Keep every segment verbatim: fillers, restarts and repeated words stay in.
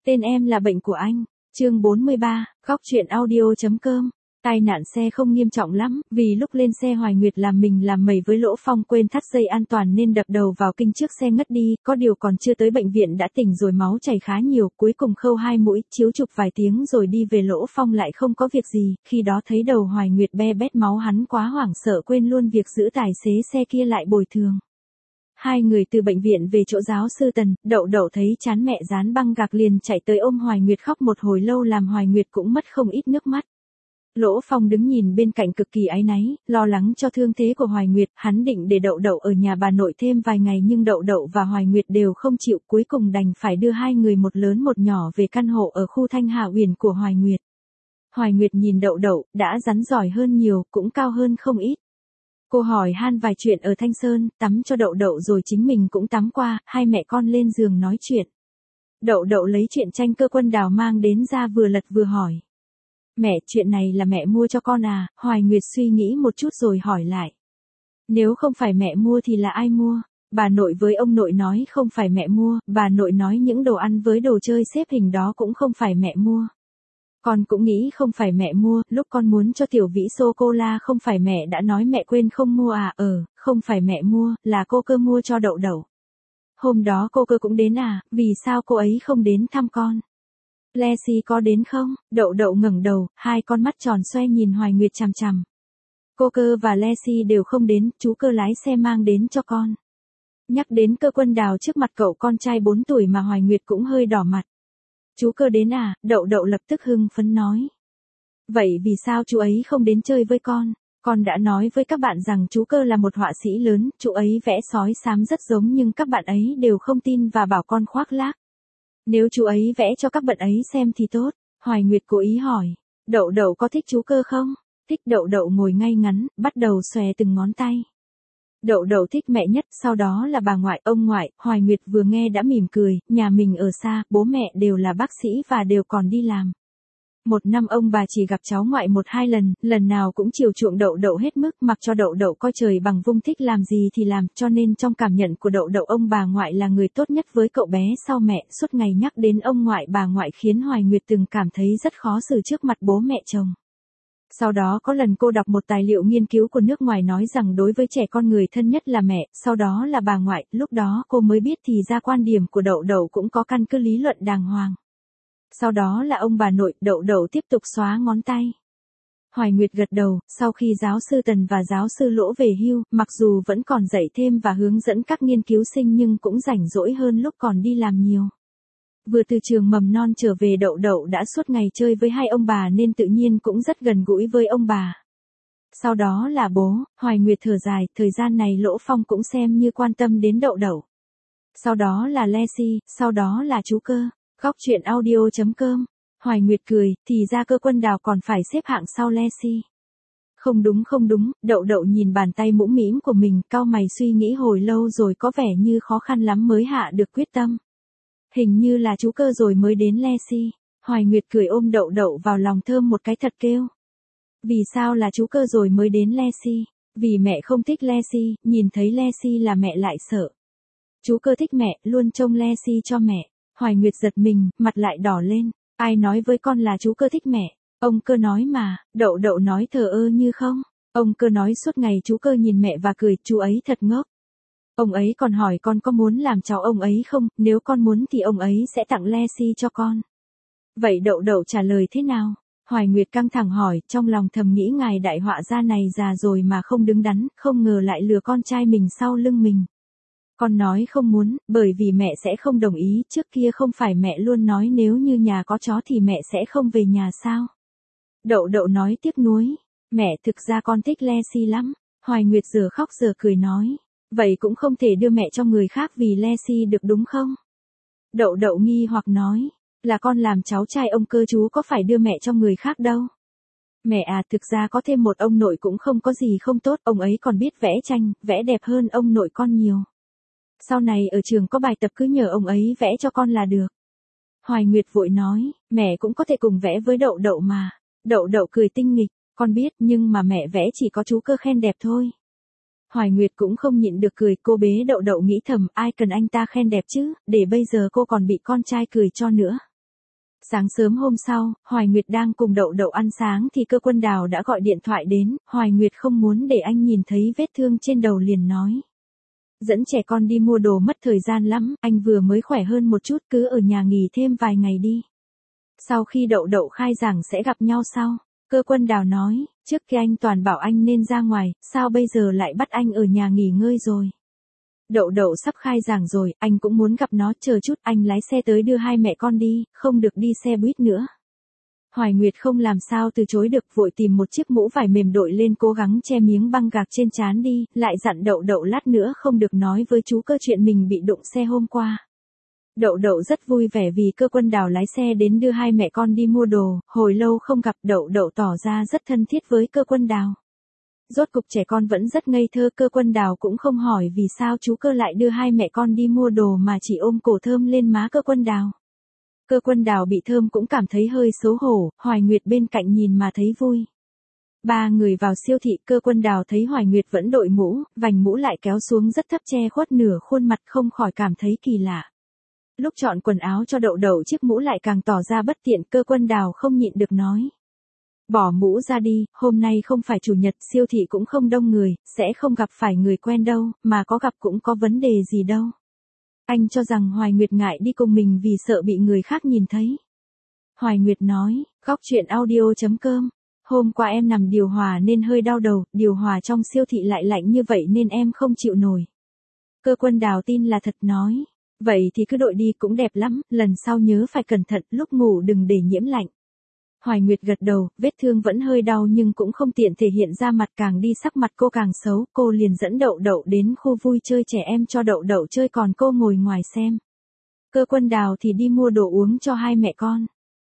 Tên em là bệnh của anh. Chương bốn mươi ba, góc truyện audio.com. Tai nạn xe không nghiêm trọng lắm, vì lúc lên xe Hoài Nguyệt làm mình làm mẩy với Lỗ Phong quên thắt dây an toàn nên đập đầu vào kinh trước xe ngất đi, có điều còn chưa tới bệnh viện đã tỉnh rồi, máu chảy khá nhiều, cuối cùng khâu hai mũi, chiếu chụp vài tiếng rồi đi về. Lỗ Phong lại không có việc gì, khi đó thấy đầu Hoài Nguyệt be bét máu hắn quá hoảng sợ quên luôn việc giữ tài xế xe kia lại bồi thường. Hai người từ bệnh viện về chỗ giáo sư Tần, Đậu Đậu thấy chán mẹ dán băng gạc liền chạy tới ôm Hoài Nguyệt khóc một hồi lâu làm Hoài Nguyệt cũng mất không ít nước mắt. Lỗ Phong đứng nhìn bên cạnh cực kỳ áy náy, lo lắng cho thương thế của Hoài Nguyệt, hắn định để Đậu Đậu ở nhà bà nội thêm vài ngày nhưng Đậu Đậu và Hoài Nguyệt đều không chịu, cuối cùng đành phải đưa hai người một lớn một nhỏ về căn hộ ở khu Thanh Hà Uyển của Hoài Nguyệt. Hoài Nguyệt nhìn Đậu Đậu, đã rắn giỏi hơn nhiều, cũng cao hơn không ít. Cô hỏi han vài chuyện ở Thanh Sơn, tắm cho Đậu Đậu rồi chính mình cũng tắm qua, hai mẹ con lên giường nói chuyện. Đậu Đậu lấy chuyện tranh Cơ Quân Đào mang đến ra vừa lật vừa hỏi. Mẹ, chuyện này là mẹ mua cho con à? Hoài Nguyệt suy nghĩ một chút rồi hỏi lại. Nếu không phải mẹ mua thì là ai mua? Bà nội với ông nội nói không phải mẹ mua, bà nội nói những đồ ăn với đồ chơi xếp hình đó cũng không phải mẹ mua. Con cũng nghĩ không phải mẹ mua, lúc con muốn cho Tiểu Vĩ sô-cô-la không phải mẹ đã nói mẹ quên không mua à? Ờ, không phải mẹ mua, là cô Cơ mua cho Đậu Đậu. Hôm đó cô Cơ cũng đến à, vì sao cô ấy không đến thăm con? Lexi có đến không? Đậu Đậu ngẩng đầu, hai con mắt tròn xoe nhìn Hoài Nguyệt chằm chằm. Cô Cơ và Lexi đều không đến, chú Cơ lái xe mang đến cho con. Nhắc đến Cơ Quân Đào trước mặt cậu con trai bốn tuổi mà Hoài Nguyệt cũng hơi đỏ mặt. Chú Cơ đến à? Đậu Đậu lập tức hưng phấn nói. Vậy vì sao chú ấy không đến chơi với con? Con đã nói với các bạn rằng chú Cơ là một họa sĩ lớn, chú ấy vẽ sói xám rất giống nhưng các bạn ấy đều không tin và bảo con khoác lác. Nếu chú ấy vẽ cho các bạn ấy xem thì tốt. Hoài Nguyệt cố ý hỏi. Đậu Đậu có thích chú Cơ không? Thích. Đậu Đậu ngồi ngay ngắn, bắt đầu xòe từng ngón tay. Đậu Đậu thích mẹ nhất, sau đó là bà ngoại, ông ngoại. Hoài Nguyệt vừa nghe đã mỉm cười, nhà mình ở xa, bố mẹ đều là bác sĩ và đều còn đi làm. Một năm ông bà chỉ gặp cháu ngoại một hai lần, lần nào cũng chiều chuộng Đậu Đậu hết mức, mặc cho Đậu Đậu coi trời bằng vung, thích làm gì thì làm, cho nên trong cảm nhận của Đậu Đậu ông bà ngoại là người tốt nhất với cậu bé sau mẹ. Suốt ngày nhắc đến ông ngoại bà ngoại khiến Hoài Nguyệt từng cảm thấy rất khó xử trước mặt bố mẹ chồng. Sau đó có lần cô đọc một tài liệu nghiên cứu của nước ngoài nói rằng đối với trẻ con người thân nhất là mẹ, sau đó là bà ngoại, lúc đó cô mới biết thì ra quan điểm của Đậu Đậu cũng có căn cứ lý luận đàng hoàng. Sau đó là ông bà nội. Đậu Đậu tiếp tục xóa ngón tay. Hoài Nguyệt gật đầu, sau khi giáo sư Tần và giáo sư Lỗ về hưu, mặc dù vẫn còn dạy thêm và hướng dẫn các nghiên cứu sinh nhưng cũng rảnh rỗi hơn lúc còn đi làm nhiều. Vừa từ trường mầm non trở về, Đậu Đậu đã suốt ngày chơi với hai ông bà nên tự nhiên cũng rất gần gũi với ông bà. Sau đó là bố. Hoài Nguyệt thở dài, thời gian này Lỗ Phong cũng xem như quan tâm đến Đậu Đậu. Sau đó là Lexi, sau đó là chú Cơ. Góc truyện audio.com. Hoài Nguyệt cười, thì ra Cơ Quân Đào còn phải xếp hạng sau Lexi. Không đúng không đúng. Đậu Đậu nhìn bàn tay mũm mĩm của mình, cau mày suy nghĩ hồi lâu rồi có vẻ như khó khăn lắm mới hạ được quyết tâm. Hình như là chú Cơ rồi mới đến Lexi. Hoài Nguyệt cười ôm Đậu Đậu vào lòng thơm một cái thật kêu. Vì sao là chú Cơ rồi mới đến Lexi? Vì mẹ không thích Lexi, nhìn thấy Lexi là mẹ lại sợ. Chú Cơ thích mẹ, luôn trông Lexi cho mẹ. Hoài Nguyệt giật mình, mặt lại đỏ lên. Ai nói với con là chú Cơ thích mẹ? Ông Cơ nói mà. Đậu Đậu nói thờ ơ như không. Ông Cơ nói suốt ngày chú Cơ nhìn mẹ và cười, chú ấy thật ngốc. Ông ấy còn hỏi con có muốn làm cháu ông ấy không, nếu con muốn thì ông ấy sẽ tặng Lexi cho con. Vậy Đậu Đậu trả lời thế nào? Hoài Nguyệt căng thẳng hỏi, trong lòng thầm nghĩ ngài đại họa gia này già rồi mà không đứng đắn, không ngờ lại lừa con trai mình sau lưng mình. Con nói không muốn, bởi vì mẹ sẽ không đồng ý, trước kia không phải mẹ luôn nói nếu như nhà có chó thì mẹ sẽ không về nhà sao? Đậu Đậu nói tiếc nuối, mẹ thực ra con thích Lexi lắm. Hoài Nguyệt giờ khóc giờ cười nói, vậy cũng không thể đưa mẹ cho người khác vì Lexi được đúng không? Đậu Đậu nghi hoặc nói, là con làm cháu trai ông Cơ chú có phải đưa mẹ cho người khác đâu. Mẹ à, thực ra có thêm một ông nội cũng không có gì không tốt, ông ấy còn biết vẽ tranh, vẽ đẹp hơn ông nội con nhiều. Sau này ở trường có bài tập cứ nhờ ông ấy vẽ cho con là được. Hoài Nguyệt vội nói, mẹ cũng có thể cùng vẽ với Đậu Đậu mà. Đậu Đậu cười tinh nghịch, con biết nhưng mà mẹ vẽ chỉ có chú Cơ khen đẹp thôi. Hoài Nguyệt cũng không nhịn được cười, cô bế Đậu Đậu nghĩ thầm ai cần anh ta khen đẹp chứ, để bây giờ cô còn bị con trai cười cho nữa. Sáng sớm hôm sau, Hoài Nguyệt đang cùng Đậu Đậu ăn sáng thì Cơ Quân Đào đã gọi điện thoại đến, Hoài Nguyệt không muốn để anh nhìn thấy vết thương trên đầu liền nói. Dẫn trẻ con đi mua đồ mất thời gian lắm, anh vừa mới khỏe hơn một chút cứ ở nhà nghỉ thêm vài ngày đi. Sau khi Đậu Đậu khai giảng sẽ gặp nhau sau. Cơ Quân Đào nói, trước khi anh toàn bảo anh nên ra ngoài, sao bây giờ lại bắt anh ở nhà nghỉ ngơi rồi. Đậu Đậu sắp khai giảng rồi, anh cũng muốn gặp nó, chờ chút anh lái xe tới đưa hai mẹ con đi, không được đi xe buýt nữa. Hoài Nguyệt không làm sao từ chối được, vội tìm một chiếc mũ vải mềm đội lên cố gắng che miếng băng gạc trên trán đi, lại dặn Đậu Đậu lát nữa không được nói với chú Cơ chuyện mình bị đụng xe hôm qua. Đậu Đậu rất vui vẻ vì Cơ Quân Đào lái xe đến đưa hai mẹ con đi mua đồ, hồi lâu không gặp Đậu Đậu tỏ ra rất thân thiết với Cơ Quân Đào. Rốt cục trẻ con vẫn rất ngây thơ, Cơ Quân Đào cũng không hỏi vì sao chú Cơ lại đưa hai mẹ con đi mua đồ mà chỉ ôm cổ thơm lên má Cơ Quân Đào. Cơ Quân Đào bị thơm cũng cảm thấy hơi xấu hổ, Hoài Nguyệt bên cạnh nhìn mà thấy vui. Ba người vào siêu thị, Cơ Quân Đào thấy Hoài Nguyệt vẫn đội mũ, vành mũ lại kéo xuống rất thấp che khuất nửa khuôn mặt, không khỏi cảm thấy kỳ lạ. Lúc chọn quần áo cho Đậu Đậu chiếc mũ lại càng tỏ ra bất tiện, Cơ Quân Đào không nhịn được nói. Bỏ mũ ra đi, hôm nay không phải chủ nhật, siêu thị cũng không đông người, sẽ không gặp phải người quen đâu, mà có gặp cũng có vấn đề gì đâu. Anh cho rằng Hoài Nguyệt ngại đi cùng mình vì sợ bị người khác nhìn thấy. Hoài Nguyệt nói, góc chuyện audio chấm com. Hôm qua em nằm điều hòa nên hơi đau đầu, điều hòa trong siêu thị lại lạnh như vậy nên em không chịu nổi. Cơ Quân Đào tin là thật nói. Vậy thì cứ đội đi, cũng đẹp lắm, lần sau nhớ phải cẩn thận, lúc ngủ đừng để nhiễm lạnh. Hoài Nguyệt gật đầu, vết thương vẫn hơi đau nhưng cũng không tiện thể hiện ra mặt, càng đi sắc mặt cô càng xấu, cô liền dẫn Đậu Đậu đến khu vui chơi trẻ em cho Đậu Đậu chơi còn cô ngồi ngoài xem. Cơ Quân Đào thì đi mua đồ uống cho hai mẹ con.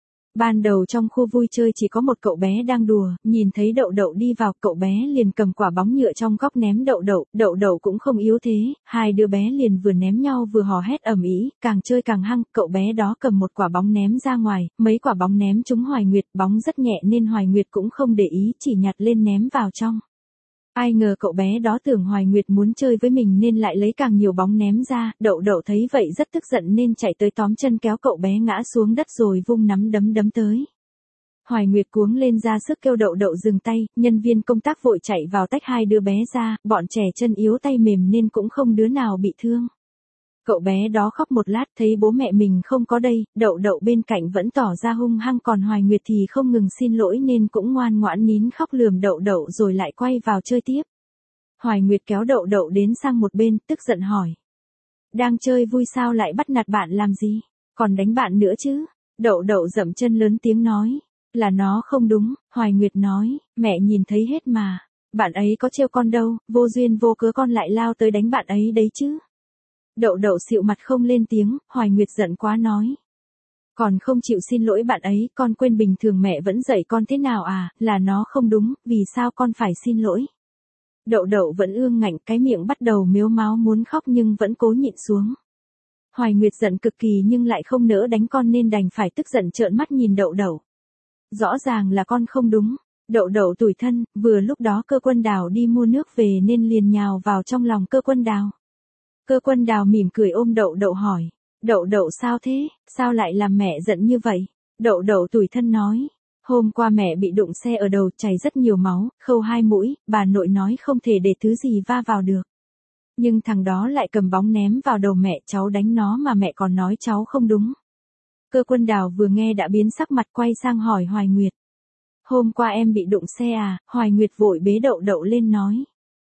Ban đầu trong khu vui chơi chỉ có một cậu bé đang đùa, nhìn thấy Đậu Đậu đi vào, cậu bé liền cầm quả bóng nhựa trong góc ném Đậu Đậu, Đậu Đậu cũng không yếu thế, hai đứa bé liền vừa ném nhau vừa hò hét ầm ĩ, càng chơi càng hăng, cậu bé đó cầm một quả bóng ném ra ngoài, mấy quả bóng ném trúng Hoài Nguyệt, bóng rất nhẹ nên Hoài Nguyệt cũng không để ý, chỉ nhặt lên ném vào trong. Ai ngờ cậu bé đó tưởng Hoài Nguyệt muốn chơi với mình nên lại lấy càng nhiều bóng ném ra, Đậu Đậu thấy vậy rất tức giận nên chạy tới tóm chân kéo cậu bé ngã xuống đất rồi vung nắm đấm đấm tới. Hoài Nguyệt cuống lên ra sức kêu Đậu Đậu dừng tay, nhân viên công tác vội chạy vào tách hai đứa bé ra, bọn trẻ chân yếu tay mềm nên cũng không đứa nào bị thương. Cậu bé đó khóc một lát thấy bố mẹ mình không có đây, Đậu Đậu bên cạnh vẫn tỏ ra hung hăng còn Hoài Nguyệt thì không ngừng xin lỗi nên cũng ngoan ngoãn nín khóc lườm Đậu Đậu rồi lại quay vào chơi tiếp. Hoài Nguyệt kéo Đậu Đậu đến sang một bên, tức giận hỏi. Đang chơi vui sao lại bắt nạt bạn làm gì, còn đánh bạn nữa chứ? Đậu Đậu dậm chân lớn tiếng nói. Là nó không đúng, Hoài Nguyệt nói, mẹ nhìn thấy hết mà. Bạn ấy có trêu con đâu, vô duyên vô cớ con lại lao tới đánh bạn ấy đấy chứ. Đậu Đậu xịu mặt không lên tiếng, Hoài Nguyệt giận quá nói. Còn không chịu xin lỗi bạn ấy, con quên bình thường mẹ vẫn dạy con thế nào à, là nó không đúng, vì sao con phải xin lỗi. Đậu Đậu vẫn ương ngạnh, cái miệng bắt đầu mếu máo muốn khóc nhưng vẫn cố nhịn xuống. Hoài Nguyệt giận cực kỳ nhưng lại không nỡ đánh con nên đành phải tức giận trợn mắt nhìn Đậu Đậu. Rõ ràng là con không đúng. Đậu Đậu tủi thân, vừa lúc đó Cơ Quân Đào đi mua nước về nên liền nhào vào trong lòng Cơ Quân Đào. Cơ Quân Đào mỉm cười ôm Đậu Đậu hỏi. Đậu Đậu sao thế, sao lại làm mẹ giận như vậy? Đậu Đậu tủi thân nói. Hôm qua mẹ bị đụng xe ở đầu, chảy rất nhiều máu, khâu hai mũi, bà nội nói không thể để thứ gì va vào được. Nhưng thằng đó lại cầm bóng ném vào đầu mẹ, cháu đánh nó mà mẹ còn nói cháu không đúng. Cơ Quân Đào vừa nghe đã biến sắc mặt, quay sang hỏi Hoài Nguyệt. Hôm qua em bị đụng xe à? Hoài Nguyệt vội bế Đậu Đậu lên nói.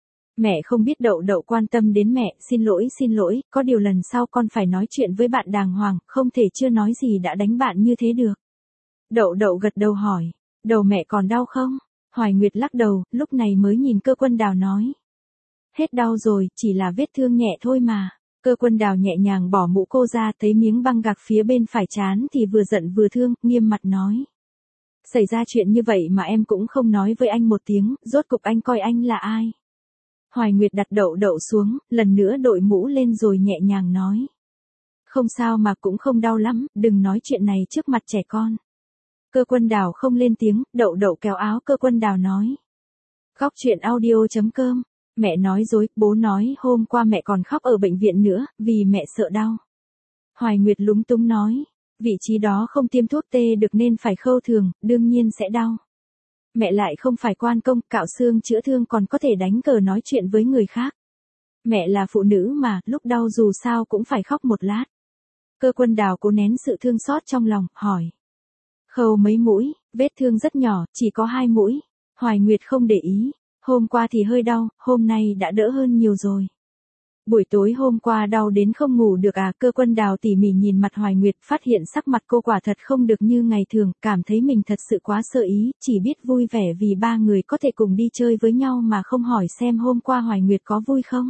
Mẹ không biết. Đậu Đậu quan tâm đến mẹ, xin lỗi xin lỗi, có điều lần sau con phải nói chuyện với bạn đàng hoàng, không thể chưa nói gì đã đánh bạn như thế được. Đậu Đậu gật đầu hỏi, đầu mẹ còn đau không? Hoài Nguyệt lắc đầu, lúc này mới nhìn Cơ Quân Đào nói. Hết đau rồi, chỉ là vết thương nhẹ thôi mà. Cơ Quân Đào nhẹ nhàng bỏ mũ cô ra, thấy miếng băng gạc phía bên phải trán thì vừa giận vừa thương, nghiêm mặt nói. Xảy ra chuyện như vậy mà em cũng không nói với anh một tiếng, rốt cục anh coi anh là ai? Hoài Nguyệt đặt Đậu Đậu xuống, lần nữa đội mũ lên rồi nhẹ nhàng nói. Không sao mà cũng không đau lắm, đừng nói chuyện này trước mặt trẻ con. Cơ Quân Đào không lên tiếng, Đậu Đậu kéo áo Cơ Quân Đào nói. Góc chuyện audio chấm com. Mẹ nói dối, bố nói hôm qua mẹ còn khóc ở bệnh viện nữa, vì mẹ sợ đau. Hoài Nguyệt lúng túng nói. Vị trí đó không tiêm thuốc tê được nên phải khâu thường, đương nhiên sẽ đau. Mẹ lại không phải quan công, cạo xương chữa thương còn có thể đánh cờ nói chuyện với người khác. Mẹ là phụ nữ mà, lúc đau dù sao cũng phải khóc một lát. Cơ Quân Đào cố nén sự thương xót trong lòng, hỏi. Khâu mấy mũi, vết thương rất nhỏ, chỉ có hai mũi. Hoài Nguyệt không để ý. Hôm qua thì hơi đau, hôm nay đã đỡ hơn nhiều rồi. Buổi tối hôm qua đau đến không ngủ được à? Cơ Quân Đào tỉ mỉ nhìn mặt Hoài Nguyệt, phát hiện sắc mặt cô quả thật không được như ngày thường, cảm thấy mình thật sự quá sơ ý, chỉ biết vui vẻ vì ba người có thể cùng đi chơi với nhau mà không hỏi xem hôm qua Hoài Nguyệt có vui không.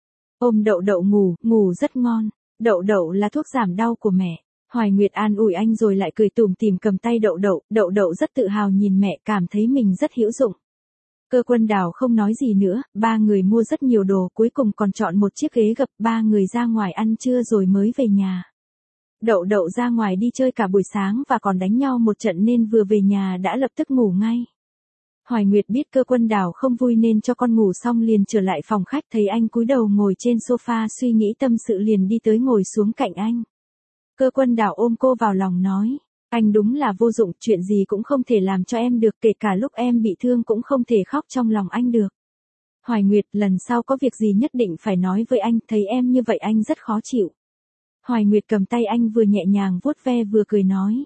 Ôm Đậu Đậu ngủ, ngủ rất ngon. Đậu Đậu là thuốc giảm đau của mẹ. Hoài Nguyệt an ủi anh rồi lại cười tủm tỉm cầm tay Đậu Đậu, Đậu Đậu rất tự hào nhìn mẹ, cảm thấy mình rất hữu dụng. Cơ Quân Đào không nói gì nữa, ba người mua rất nhiều đồ, cuối cùng còn chọn một chiếc ghế gập, ba người ra ngoài ăn trưa rồi mới về nhà. Đậu Đậu ra ngoài đi chơi cả buổi sáng và còn đánh nhau một trận nên vừa về nhà đã lập tức ngủ ngay. Hoài Nguyệt biết Cơ Quân Đào không vui nên cho con ngủ xong liền trở lại phòng khách, thấy anh cúi đầu ngồi trên sofa suy nghĩ tâm sự liền đi tới ngồi xuống cạnh anh. Cơ Quân Đào ôm cô vào lòng nói. Anh đúng là vô dụng, chuyện gì cũng không thể làm cho em được, kể cả lúc em bị thương cũng không thể khóc trong lòng anh được. Hoài Nguyệt, lần sau có việc gì nhất định phải nói với anh, thấy em như vậy anh rất khó chịu. Hoài Nguyệt cầm tay anh vừa nhẹ nhàng vuốt ve vừa cười nói.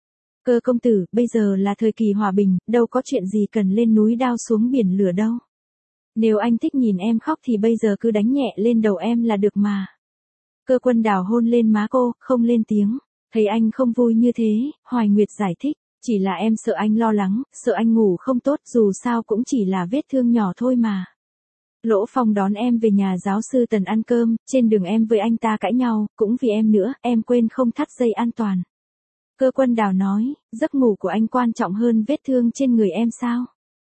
Cơ công tử, bây giờ là thời kỳ hòa bình, đâu có chuyện gì cần lên núi đao xuống biển lửa đâu. Nếu anh thích nhìn em khóc thì bây giờ cứ đánh nhẹ lên đầu em là được mà. Cơ Quân Đào hôn lên má cô, không lên tiếng. Thấy anh không vui như thế, Hoài Nguyệt giải thích, chỉ là em sợ anh lo lắng, sợ anh ngủ không tốt, dù sao cũng chỉ là vết thương nhỏ thôi mà. Lỗ Phong đón em về nhà giáo sư Tần ăn cơm, trên đường em với anh ta cãi nhau, cũng vì em nữa, em quên không thắt dây an toàn. Cơ Quân Đào nói, giấc ngủ của anh quan trọng hơn vết thương trên người em sao?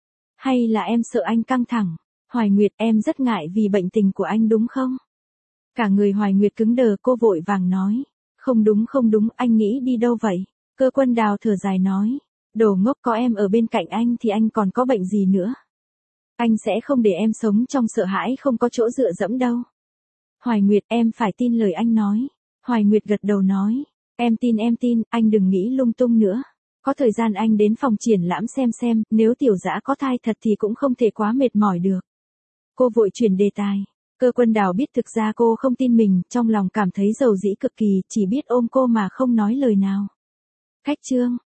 Hay là em sợ anh căng thẳng? Hoài Nguyệt, em rất ngại vì bệnh tình của anh đúng không? Cả người Hoài Nguyệt cứng đờ, cô vội vàng nói. Không đúng không đúng, anh nghĩ đi đâu vậy? Cơ Quân Đào thở dài nói. Đồ ngốc, có em ở bên cạnh anh thì anh còn có bệnh gì nữa? Anh sẽ không để em sống trong sợ hãi không có chỗ dựa dẫm đâu. Hoài Nguyệt, em phải tin lời anh nói. Hoài Nguyệt gật đầu nói. Em tin em tin, anh đừng nghĩ lung tung nữa. Có thời gian anh đến phòng triển lãm xem xem, nếu tiểu dã có thai thật thì cũng không thể quá mệt mỏi được. Cô vội chuyển đề tài. Cơ Quân Đào biết thực ra cô không tin mình, trong lòng cảm thấy dầu dĩ cực kỳ, chỉ biết ôm cô mà không nói lời nào. Khách trương.